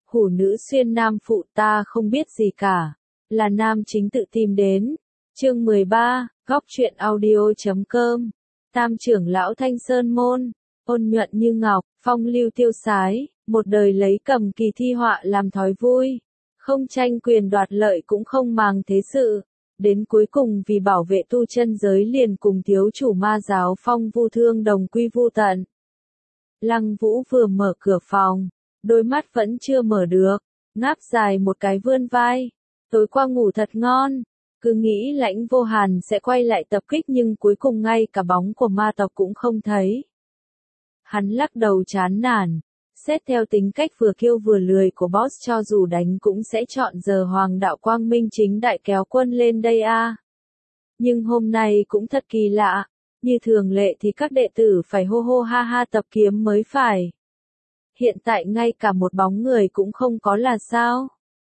Hủ nữ xuyên nam phụ ta không biết gì cả. Là nam chính tự tìm đến. Chương 13, góc truyện audio.com. Tam trưởng lão Thanh Sơn Môn, ôn nhuận như ngọc, phong lưu tiêu sái, một đời lấy cầm kỳ thi họa làm thói vui. Không tranh quyền đoạt lợi cũng không màng thế sự. Đến cuối cùng vì bảo vệ tu chân giới liền cùng thiếu chủ ma giáo Phong Vu Thương đồng quy vu tận. Lăng Vũ vừa mở cửa phòng, đôi mắt vẫn chưa mở được, ngáp dài một cái vươn vai. Tối qua ngủ thật ngon, cứ nghĩ Lãnh Vô Hàn sẽ quay lại tập kích nhưng cuối cùng ngay cả bóng của ma tộc cũng không thấy. Hắn lắc đầu chán nản, xét theo tính cách vừa kiêu vừa lười của boss cho dù đánh cũng sẽ chọn giờ Hoàng đạo quang minh chính đại kéo quân lên đây a. Nhưng hôm nay cũng thật kỳ lạ, như thường lệ thì các đệ tử phải hô hô ha ha tập kiếm mới phải. Hiện tại ngay cả một bóng người cũng không có là sao?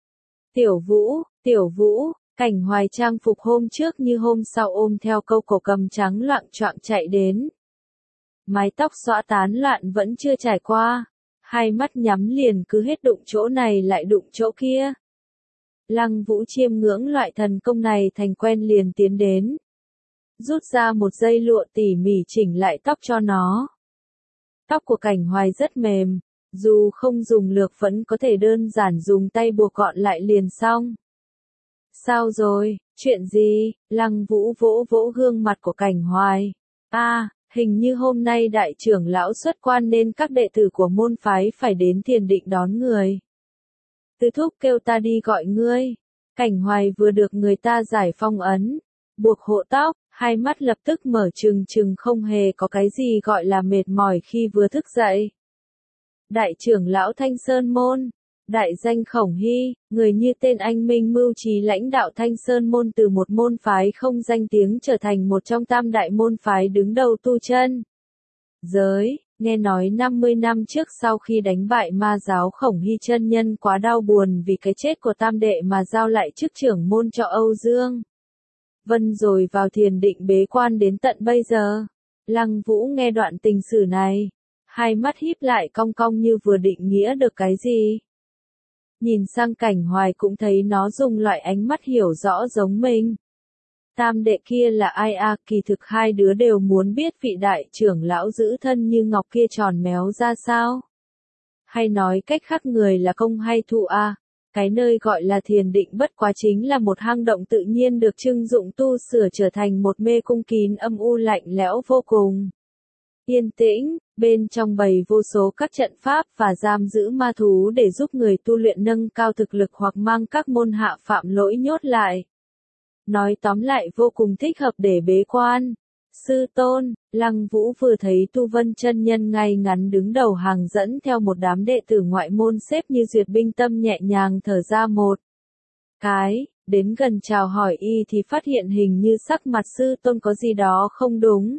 Tiểu Vũ, Cảnh Hoài trang phục hôm trước như hôm sau ôm theo câu cổ cầm trắng loạng choạng chạy đến. Mái tóc xõa tán loạn vẫn chưa trải qua, hai mắt nhắm liền cứ hết đụng chỗ này lại đụng chỗ kia. Lăng Vũ chiêm ngưỡng loại thần công này thành quen liền tiến đến. Rút ra một dây lụa tỉ mỉ chỉnh lại tóc cho nó. Tóc của Cảnh Hoài rất mềm, dù không dùng lược vẫn có thể đơn giản dùng tay buộc gọn lại liền xong. Sao rồi, chuyện gì? Lăng Vũ vỗ vỗ gương mặt của Cảnh Hoài. Hình như hôm nay đại trưởng lão xuất quan nên các đệ tử của môn phái phải đến Thiền Định đón người. Tứ thúc kêu ta đi gọi ngươi. Cảnh Hoài vừa được người ta giải phong ấn, buộc hộ tóc, hai mắt lập tức mở trừng trừng không hề có cái gì gọi là mệt mỏi khi vừa thức dậy. Đại trưởng lão Thanh Sơn Môn, đại danh Khổng Hy, người như tên anh minh mưu trí lãnh đạo Thanh Sơn Môn từ một môn phái không danh tiếng trở thành một trong tam đại môn phái đứng đầu tu chân giới. Nghe nói 50 năm trước sau khi đánh bại ma giáo Khổng Hy chân nhân quá đau buồn vì cái chết của tam đệ mà giao lại chức trưởng môn cho Âu Dương Vân rồi vào Thiền Định bế quan đến tận bây giờ. Lăng Vũ nghe đoạn tình sử này, hai mắt híp lại cong cong như vừa định nghĩa được cái gì. Nhìn sang Cảnh Hoài cũng thấy nó dùng loại ánh mắt hiểu rõ giống mình. Tam đệ kia là ai à? Kỳ thực hai đứa đều muốn biết vị đại trưởng lão giữ thân như ngọc kia tròn méo ra sao. Hay nói cách khác người là công hay thụ à? Cái nơi gọi là Thiền Định bất quá chính là một hang động tự nhiên được trưng dụng tu sửa trở thành một mê cung kín âm u lạnh lẽo vô cùng. Yên tĩnh, bên trong bày vô số các trận pháp và giam giữ ma thú để giúp người tu luyện nâng cao thực lực hoặc mang các môn hạ phạm lỗi nhốt lại. Nói tóm lại vô cùng thích hợp để bế quan. Sư tôn, Lăng Vũ vừa thấy Tu Vân chân nhân ngay ngắn đứng đầu hàng dẫn theo một đám đệ tử ngoại môn xếp như duyệt binh tâm nhẹ nhàng thở ra một cái, đến gần chào hỏi y thì phát hiện hình như sắc mặt sư tôn có gì đó không đúng.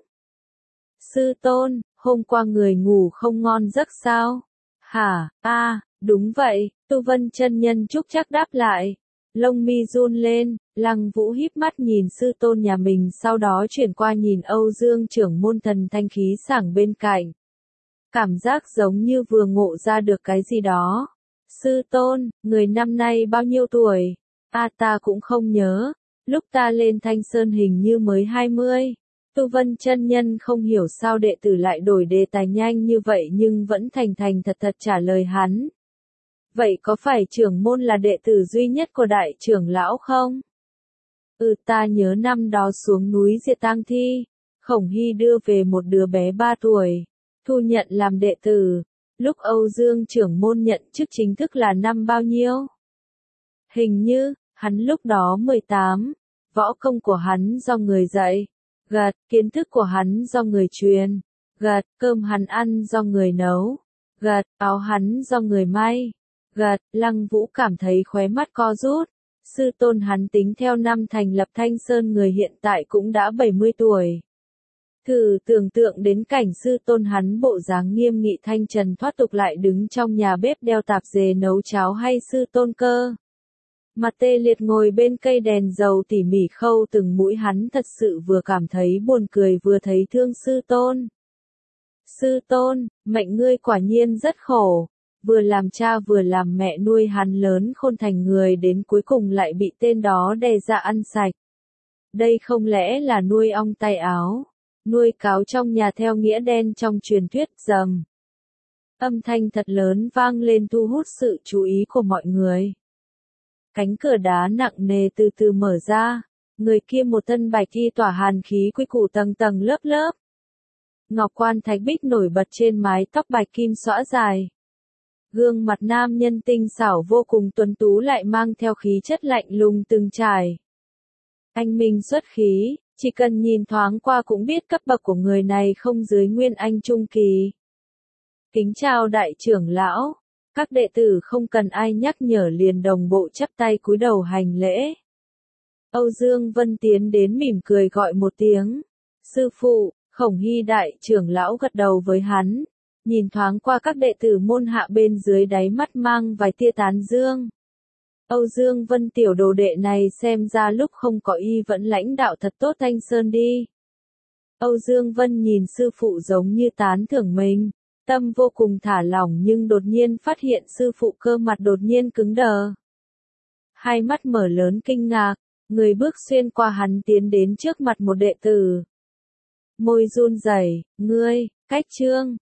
Sư tôn, hôm qua người ngủ không ngon giấc sao? Hả? Đúng vậy, Tu Vân chân nhân trúc chắc đáp lại. Lông mi run lên, Lăng Vũ híp mắt nhìn sư tôn nhà mình sau đó chuyển qua nhìn Âu Dương trưởng môn thần thanh khí sảng bên cạnh. Cảm giác giống như vừa ngộ ra được cái gì đó. Sư tôn, người năm nay bao nhiêu tuổi? Ta cũng không nhớ, lúc ta lên Thanh Sơn hình như mới 20. Tu Vân chân nhân không hiểu sao đệ tử lại đổi đề tài nhanh như vậy nhưng vẫn thành thành thật thật trả lời hắn. Vậy có phải trưởng môn là đệ tử duy nhất của đại trưởng lão không? Ta nhớ năm đó xuống núi diệt tang thi, Khổng Hy đưa về một đứa bé 3 tuổi, thu nhận làm đệ tử. Lúc Âu Dương trưởng môn nhận chức chính thức là năm bao nhiêu? Hình như, hắn lúc đó 18, võ công của hắn do người dạy, gật, kiến thức của hắn do người truyền, gật, cơm hắn ăn do người nấu, gật, áo hắn do người may, gật. Lăng Vũ cảm thấy khóe mắt co rút. Sư tôn hắn tính theo năm thành lập Thanh Sơn người hiện tại cũng đã 70 tuổi. Thử tưởng tượng đến cảnh sư tôn hắn bộ dáng nghiêm nghị thanh trần thoát tục lại đứng trong nhà bếp đeo tạp dề nấu cháo hay sư tôn cơ. Mặt tê liệt ngồi bên cây đèn dầu tỉ mỉ khâu từng mũi hắn thật sự vừa cảm thấy buồn cười vừa thấy thương sư tôn. Sư tôn, mệnh ngươi quả nhiên rất khổ. vừa làm cha vừa làm mẹ nuôi hắn lớn khôn thành người đến cuối cùng lại bị tên đó đe ra ăn sạch. Đây không lẽ là nuôi ong tay áo, nuôi cáo trong nhà theo nghĩa đen trong truyền thuyết rầm. Âm thanh thật lớn vang lên thu hút sự chú ý của mọi người. Cánh cửa đá nặng nề từ từ mở ra, người kia một thân bạch y tỏa hàn khí quy củ tầng tầng lớp lớp. Ngọc quan thạch bích nổi bật trên mái tóc bạch kim xõa dài. Gương mặt nam nhân tinh xảo vô cùng tuấn tú lại mang theo khí chất lạnh lùng từng trải. Anh minh xuất khí, chỉ cần nhìn thoáng qua cũng biết cấp bậc của người này không dưới Nguyên Anh trung kỳ. Kính chào đại trưởng lão, các đệ tử không cần ai nhắc nhở liền đồng bộ chắp tay cúi đầu hành lễ. Âu Dương Vân tiến đến mỉm cười gọi một tiếng, sư phụ. Khổng Hy đại trưởng lão gật đầu với hắn, nhìn thoáng qua các đệ tử môn hạ bên dưới đáy mắt mang vài tia tán dương. Âu Dương Vân tiểu đồ đệ này xem ra lúc không có y vẫn lãnh đạo thật tốt Thanh Sơn đi. Âu Dương Vân nhìn sư phụ giống như tán thưởng mình, tâm vô cùng thả lỏng nhưng đột nhiên phát hiện sư phụ cơ mặt đột nhiên cứng đờ. Hai mắt mở lớn kinh ngạc, người bước xuyên qua hắn tiến đến trước mặt một đệ tử. Môi run rẩy, ngươi, cách trương,